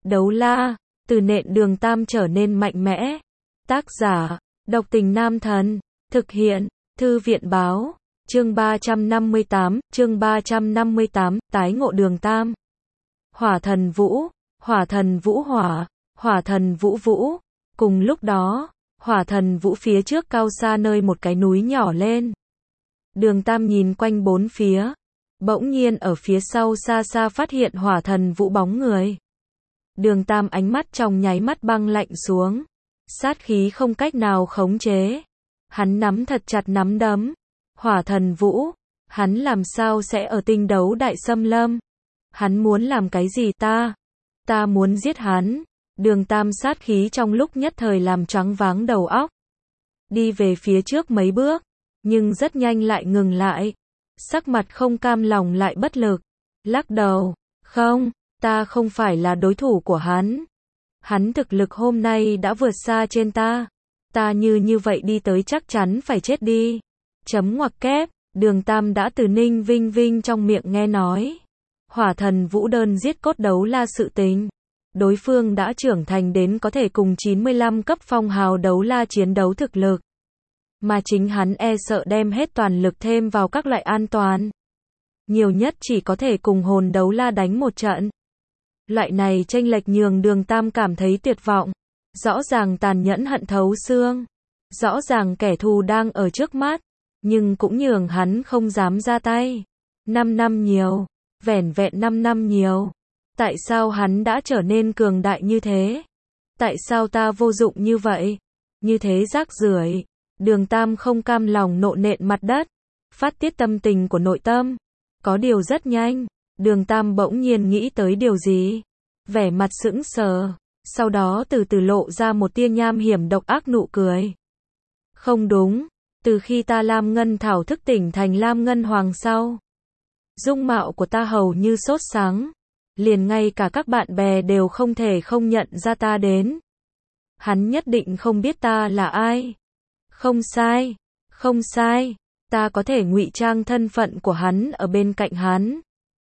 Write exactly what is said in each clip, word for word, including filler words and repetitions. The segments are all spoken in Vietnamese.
Đấu la, từ nện Đường Tam trở nên mạnh mẽ. Tác giả, Độc Tình Nam Thần. Thực hiện, Thư viện Báo. Chương ba trăm năm mươi tám, chương ba trăm năm mươi tám, tái ngộ Đường Tam. Hỏa thần vũ, hỏa thần vũ hỏa, hỏa thần vũ vũ. Cùng lúc đó, hỏa thần vũ phía trước cao xa nơi một cái núi nhỏ lên. Đường Tam nhìn quanh bốn phía. Bỗng nhiên ở phía sau xa xa phát hiện hỏa thần vũ bóng người. Đường Tam ánh mắt trong nháy mắt băng lạnh xuống. Sát khí không cách nào khống chế. Hắn nắm thật chặt nắm đấm. Hỏa thần vũ, hắn làm sao sẽ ở tinh đấu đại xâm lâm? Hắn muốn làm cái gì ta? Ta muốn giết hắn. Đường Tam sát khí trong lúc nhất thời làm choáng váng đầu óc. Đi về phía trước mấy bước, nhưng rất nhanh lại ngừng lại. Sắc mặt không cam lòng lại bất lực. Lắc đầu, không, ta không phải là đối thủ của hắn. Hắn thực lực hôm nay đã vượt xa trên ta. Ta như như vậy đi tới chắc chắn phải chết đi. Chấm ngoặc kép, Đường Tam đã từ Ninh Vinh Vinh trong miệng nghe nói. Hỏa thần vũ đơn giết cốt đấu la sự tình. Đối phương đã trưởng thành đến có thể cùng chín mươi lăm cấp phong hào đấu la chiến đấu thực lực. Mà chính hắn e sợ đem hết toàn lực thêm vào các loại an toàn. Nhiều nhất chỉ có thể cùng hồn đấu la đánh một trận. Loại này chênh lệch nhường Đường Tam cảm thấy tuyệt vọng. Rõ ràng tàn nhẫn hận thấu xương. Rõ ràng kẻ thù đang ở trước mắt. Nhưng cũng nhường hắn không dám ra tay. Năm năm nhiều. Vẻn vẹn năm năm nhiều. Tại sao hắn đã trở nên cường đại như thế? Tại sao ta vô dụng như vậy? Như thế rác rưởi. Đường Tam không cam lòng nộ nện mặt đất. Phát tiết tâm tình của nội tâm. Có điều rất nhanh. Đường Tam bỗng nhiên nghĩ tới điều gì? Vẻ mặt sững sờ. Sau đó từ từ lộ ra một tia nham hiểm độc ác nụ cười. Không đúng. Từ khi ta Lam Ngân Thảo thức tỉnh thành Lam Ngân Hoàng sau. Dung mạo của ta hầu như sốt sáng. Liền ngay cả các bạn bè đều không thể không nhận ra ta đến. Hắn nhất định không biết ta là ai. Không sai, không sai, ta có thể ngụy trang thân phận của hắn ở bên cạnh hắn.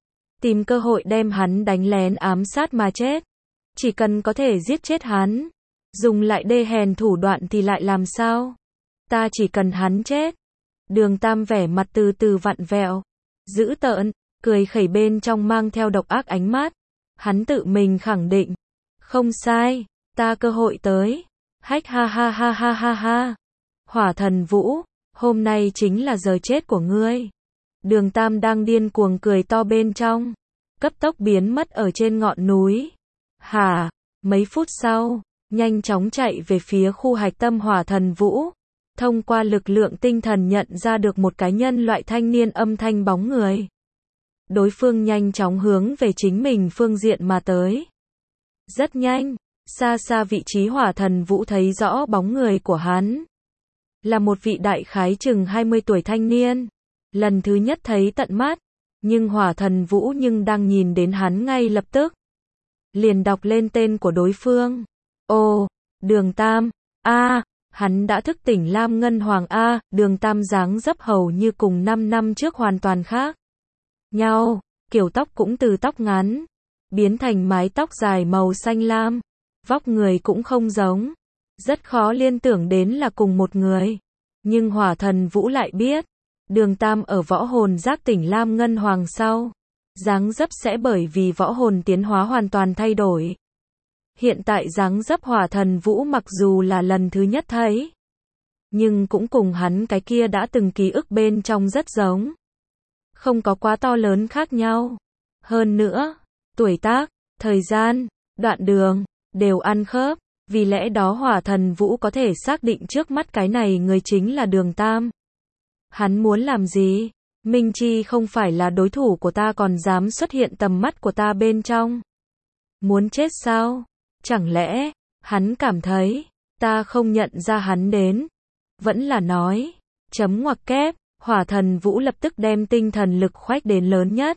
Tìm cơ hội đem hắn đánh lén ám sát mà chết. Chỉ cần có thể giết chết hắn. Dùng lại đê hèn thủ đoạn thì lại làm sao? Ta chỉ cần hắn chết. Đường Tam vẻ mặt từ từ vặn vẹo. Dữ tợn, cười khẩy bên trong mang theo độc ác ánh mắt. Hắn tự mình khẳng định. Không sai, ta cơ hội tới. Hách ha ha ha ha ha ha. Hỏa thần vũ, hôm nay chính là giờ chết của ngươi. Đường Tam đang điên cuồng cười to bên trong. Cấp tốc biến mất ở trên ngọn núi. Hả, mấy phút sau, nhanh chóng chạy về phía khu hạch tâm hỏa thần vũ. Thông qua lực lượng tinh thần nhận ra được một cái nhân loại thanh niên âm thanh bóng người. Đối phương nhanh chóng hướng về chính mình phương diện mà tới. Rất nhanh, xa xa vị trí hỏa thần vũ thấy rõ bóng người của hắn. Là một vị đại khái chừng hai mươi tuổi thanh niên. Lần thứ nhất thấy tận mắt. Nhưng hỏa thần vũ nhưng đang nhìn đến hắn ngay lập tức. Liền đọc lên tên của đối phương. Ồ, Đường Tam. A, hắn đã thức tỉnh Lam Ngân Hoàng A. Đường Tam dáng dấp hầu như cùng năm năm trước hoàn toàn khác nhau. Kiểu tóc cũng từ tóc ngắn biến thành mái tóc dài màu xanh lam. Vóc người cũng không giống. Rất khó liên tưởng đến là cùng một người. Nhưng hỏa thần vũ lại biết. Đường Tam ở võ hồn giác tỉnh Lam Ngân Hoàng sau. Dáng dấp sẽ bởi vì võ hồn tiến hóa hoàn toàn thay đổi. Hiện tại dáng dấp hỏa thần vũ mặc dù là lần thứ nhất thấy. Nhưng cũng cùng hắn cái kia đã từng ký ức bên trong rất giống. Không có quá to lớn khác nhau. Hơn nữa, tuổi tác, thời gian, đoạn đường, đều ăn khớp. Vì lẽ đó hỏa thần vũ có thể xác định trước mắt cái này người chính là Đường Tam. Hắn muốn làm gì? Minh Chi không phải là đối thủ của ta còn dám xuất hiện tầm mắt của ta bên trong. Muốn chết sao? Chẳng lẽ, hắn cảm thấy, ta không nhận ra hắn đến. Vẫn là nói, chấm ngoặc kép, hỏa thần vũ lập tức đem tinh thần lực khoách đến lớn nhất.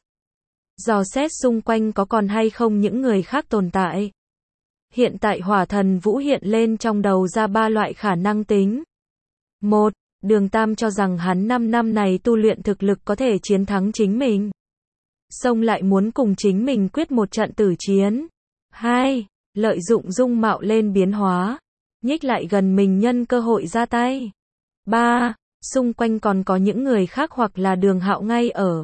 Dò xét xung quanh có còn hay không những người khác tồn tại. Hiện tại hỏa thần vũ hiện lên trong đầu ra ba loại khả năng tính. Một, Đường Tam cho rằng hắn năm năm này tu luyện thực lực có thể chiến thắng chính mình. Xong lại muốn cùng chính mình quyết một trận tử chiến. Hai, lợi dụng dung mạo lên biến hóa, nhích lại gần mình nhân cơ hội ra tay. ba. Xung quanh còn có những người khác hoặc là Đường Hạo ngay ở.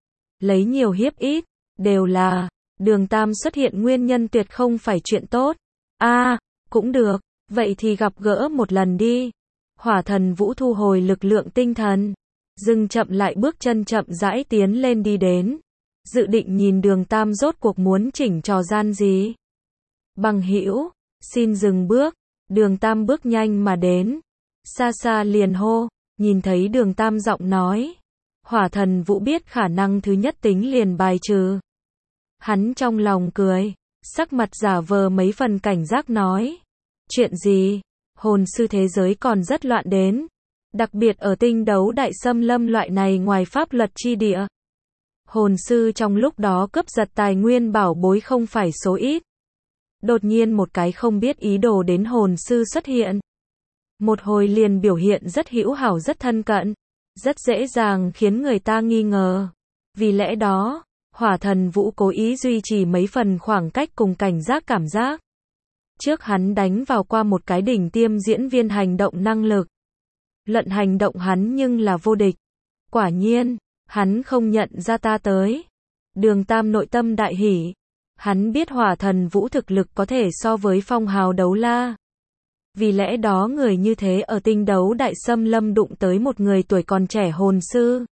Lấy nhiều hiếp ít, đều là Đường Tam xuất hiện nguyên nhân tuyệt không phải chuyện tốt. A, à, cũng được, vậy thì gặp gỡ một lần đi. Hỏa Thần Vũ thu hồi lực lượng tinh thần, dừng chậm lại bước chân chậm rãi tiến lên đi đến, dự định nhìn Đường Tam rốt cuộc muốn chỉnh trò gian gì. Bằng hữu, xin dừng bước. Đường Tam bước nhanh mà đến, xa xa liền hô, nhìn thấy Đường Tam giọng nói. Hỏa Thần Vũ biết khả năng thứ nhất tính liền bài trừ. Hắn trong lòng cười, sắc mặt giả vờ mấy phần cảnh giác nói. Chuyện gì? Hồn sư thế giới còn rất loạn đến. Đặc biệt ở tinh đấu đại xâm lâm loại này ngoài pháp luật chi địa. Hồn sư trong lúc đó cướp giật tài nguyên bảo bối không phải số ít. Đột nhiên một cái không biết ý đồ đến hồn sư xuất hiện. Một hồi liền biểu hiện rất hữu hảo rất thân cận. Rất dễ dàng khiến người ta nghi ngờ. Vì lẽ đó, Hỏa Thần Vũ cố ý duy trì mấy phần khoảng cách cùng cảnh giác cảm giác. Trước hắn đánh vào qua một cái đỉnh tiêm diễn viên hành động năng lực. Lận hành động hắn nhưng là vô địch. Quả nhiên, hắn không nhận ra ta tới. Đường Tam nội tâm đại hỉ. Hắn biết Hỏa Thần Vũ thực lực có thể so với phong hào đấu la. Vì lẽ đó người như thế ở tinh đấu đại xâm lâm đụng tới một người tuổi còn trẻ hồn sư.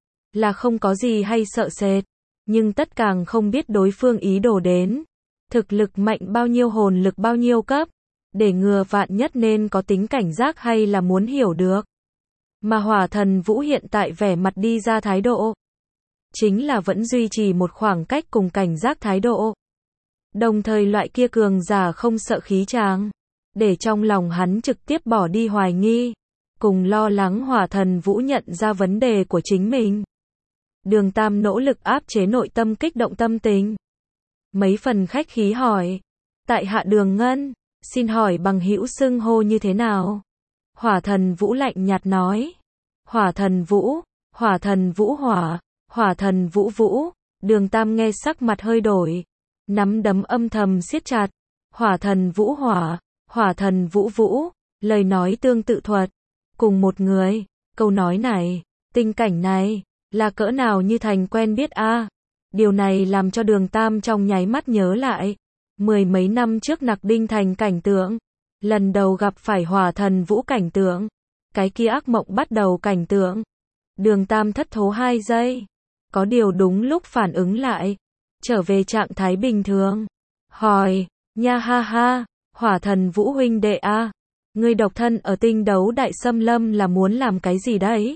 Là không có gì hay sợ sệt. Nhưng tất càng không biết đối phương ý đồ đến. Thực lực mạnh bao nhiêu hồn lực bao nhiêu cấp. Để ngừa vạn nhất nên có tính cảnh giác hay là muốn hiểu được. Mà Hỏa Thần Vũ hiện tại vẻ mặt đi ra thái độ. Chính là vẫn duy trì một khoảng cách cùng cảnh giác thái độ. Đồng thời loại kia cường giả không sợ khí tràng. Để trong lòng hắn trực tiếp bỏ đi hoài nghi. Cùng lo lắng Hỏa Thần Vũ nhận ra vấn đề của chính mình. Đường Tam nỗ lực áp chế nội tâm kích động tâm tình. Mấy phần khách khí hỏi. Tại hạ Đường Ngân, xin hỏi bằng hữu xưng hô như thế nào? Hỏa Thần Vũ lạnh nhạt nói. Hỏa Thần Vũ, Hỏa Thần Vũ Hỏa, Hỏa Thần Vũ Vũ. Đường Tam nghe sắc mặt hơi đổi. Nắm đấm âm thầm siết chặt. Hỏa Thần Vũ Hỏa, Hỏa Thần Vũ Vũ. Lời nói tương tự thuật. Cùng một người. Câu nói này, tình cảnh này, là cỡ nào như thành quen biết a à? Điều này làm cho Đường Tam trong nháy mắt nhớ lại. Mười mấy năm trước Nặc Đinh Thành cảnh tượng. Lần đầu gặp phải Hỏa Thần Vũ cảnh tượng. Cái kia ác mộng bắt đầu cảnh tượng. Đường Tam thất thố hai giây. Có điều đúng lúc phản ứng lại. Trở về trạng thái bình thường. Hỏi, nha ha ha, Hỏa Thần Vũ huynh đệ a à? Ngươi độc thân ở tinh đấu đại xâm lâm là muốn làm cái gì đấy?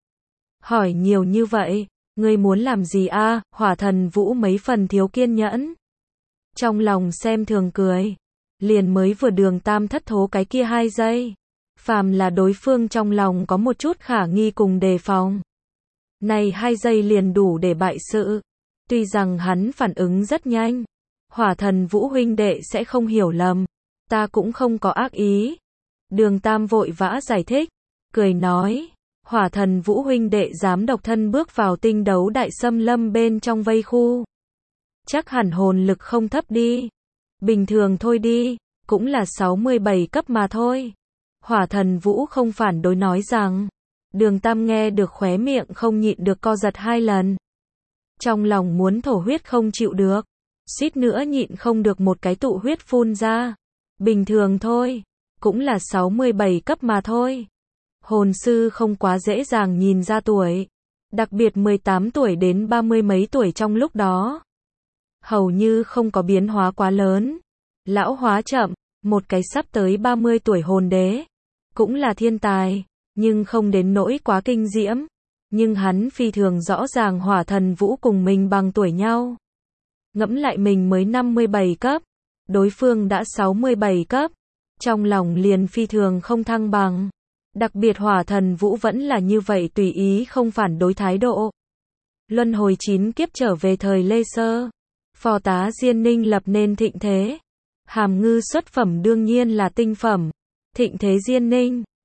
Hỏi nhiều như vậy, ngươi muốn làm gì a à? Hỏa Thần Vũ mấy phần thiếu kiên nhẫn. Trong lòng xem thường cười. Liền mới vừa Đường Tam thất thố cái kia hai giây. Phàm là đối phương trong lòng có một chút khả nghi cùng đề phòng. Này hai giây liền đủ để bại sự. Tuy rằng hắn phản ứng rất nhanh. Hỏa Thần Vũ huynh đệ sẽ không hiểu lầm. Ta cũng không có ác ý. Đường Tam vội vã giải thích. Cười nói. Hỏa Thần Vũ huynh đệ dám độc thân bước vào tinh đấu đại xâm lâm bên trong vây khu. Chắc hẳn hồn lực không thấp đi. Bình thường thôi đi. Cũng là sáu mươi bảy cấp mà thôi. Hỏa Thần Vũ không phản đối nói rằng. Đường Tam nghe được khóe miệng không nhịn được co giật hai lần. Trong lòng muốn thổ huyết không chịu được. Suýt nữa nhịn không được một cái tụ huyết phun ra. Bình thường thôi. Cũng là sáu mươi bảy cấp mà thôi. Hồn sư không quá dễ dàng nhìn ra tuổi. Đặc biệt mười tám tuổi đến ba mươi mấy tuổi trong lúc đó. Hầu như không có biến hóa quá lớn. Lão hóa chậm, một cái sắp tới ba mươi tuổi hồn đế. Cũng là thiên tài, nhưng không đến nỗi quá kinh diễm. Nhưng hắn phi thường rõ ràng Hỏa Thần Vũ cùng mình bằng tuổi nhau. Ngẫm lại mình mới năm mươi bảy cấp. Đối phương đã sáu mươi bảy cấp. Trong lòng liền phi thường không thăng bằng. Đặc biệt Hỏa Thần Vũ vẫn là như vậy tùy ý không phản đối thái độ. Luân hồi chín kiếp trở về thời Lê Sơ. Phò tá Diên Ninh lập nên thịnh thế. Hàm Ngư xuất phẩm đương nhiên là tinh phẩm. Thịnh thế Diên Ninh.